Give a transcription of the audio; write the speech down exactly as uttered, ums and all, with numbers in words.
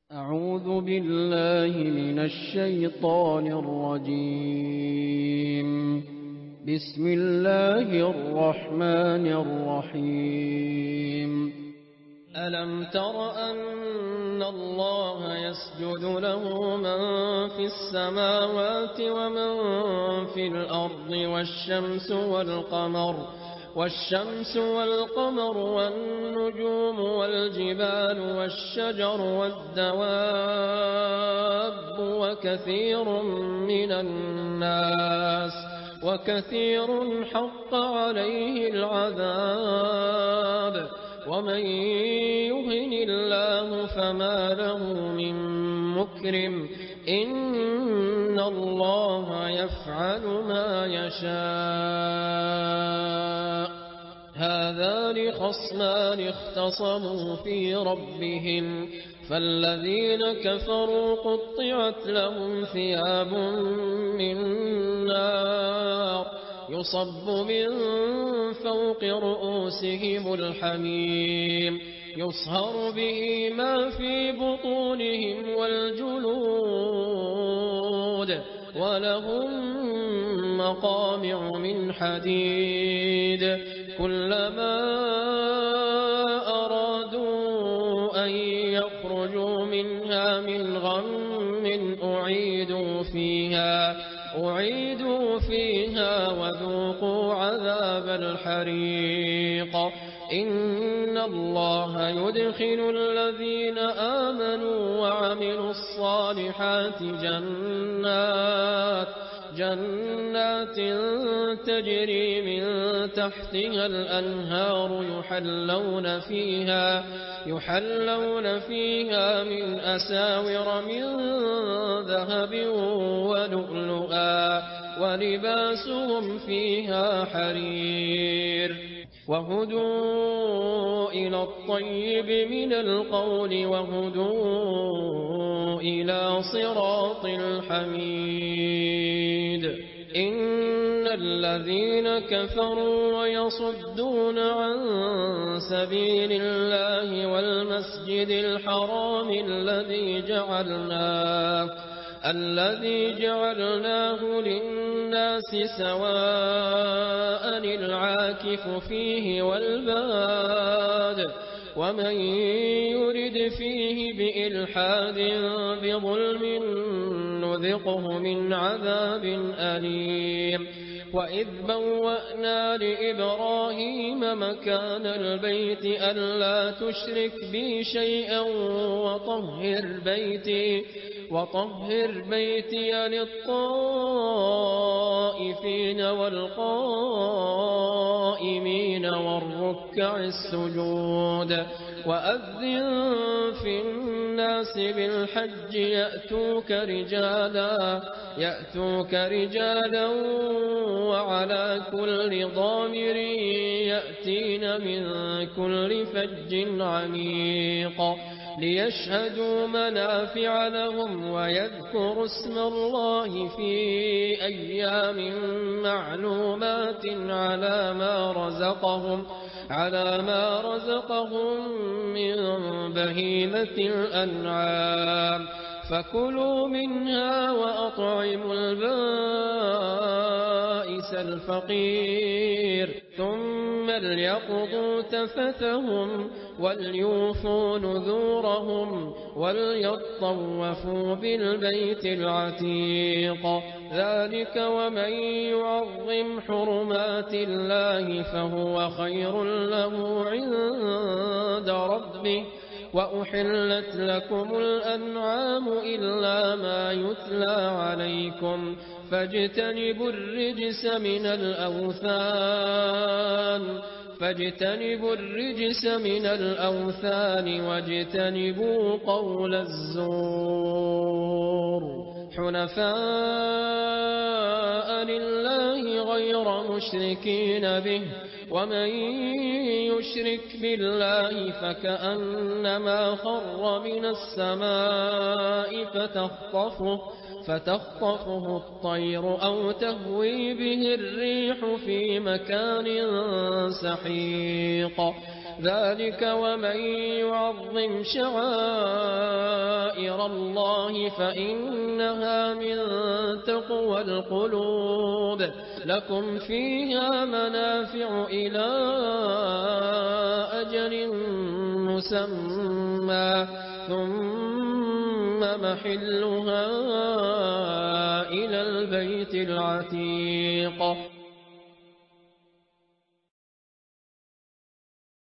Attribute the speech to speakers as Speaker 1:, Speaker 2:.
Speaker 1: أعوذ بالله من الشيطان الرجيم. بسم الله الرحمن الرحيم. ألم تر أن الله يسجد له من في السماوات ومن في الأرض والشمس والقمر والشمس والقمر والنجوم والجبال والشجر والدواب وكثير من الناس وكثير حق عليه العذاب ومن يهن الله فما له من مكرم إن الله يفعل ما يشاء. هذان خصمان اختصموا في ربهم فالذين كفروا قطعت لهم ثياب من نار يصب من فوق رؤوسهم الحميم يصهر به ما في بطونهم والجلود ولهم مقامع من حديد كلما أرادوا أن يخرجوا منها من غم أعيدوا فيها أعيدوا فيها وذوقوا عذاب الحريق. إن الله يدخل الذين آمنوا وعملوا الصالحات جنات جنات تجري من تحتها الأنهار يحلون فيها يحلون فيها من أساور من ذهب ولؤلؤا ولباسهم فيها حرير وهدوا إلى الطيب من القول وهدوا إلى صراط الحميد. إن الذين كفروا ويصدون عن سبيل الله والمسجد الحرام الذي جعلناه الذي جعلناه للناس سواء العاكف فيه والباد ومن يرد فيه بإلحاد بظلم نذقه من عذاب أليم. وإذ بوأنا لإبراهيم مكان البيت ألا تشرك بي شيئا وطهر بيتي وطهر بيتي للطائفين والقائمين والركع السجود. وأذن في الناس بالحج يأتوك رجالا يأتوك رجالا وعلى كل ضامر يأتين من كل فج عميق ليشهدوا منافع لهم ويذكروا اسم الله في أيام معلومات على ما رزقهم على ما رزقهم من بهيمة الأنعام فكلوا منها وأطعموا البائس الفقير ثم ليقضوا تفثهم وليوفوا نذورهم وليطوفوا بالبيت العتيق. ذلك ومن يعظم حرمات الله فهو خير له عند ربه. وأحلت لكم الأنعام إلا ما يتلى عليكم فاجتنبوا الرجس من الأوثان فاجتنبوا الرجس من الأوثان واجتنبوا قول الزور حنفاء لله غير مشركين به ومن يشرك بالله فكأنما خر من السماء فتخطفه فتخطفه الطير أو تهوي به الريح في مكان سحيق. ذلك ومن يعظم شعائر غير الله فإنها من تقوى القلوب. لكم فيها منافع إلى أجل مسمى ثم محلها إلى البيت العتيق.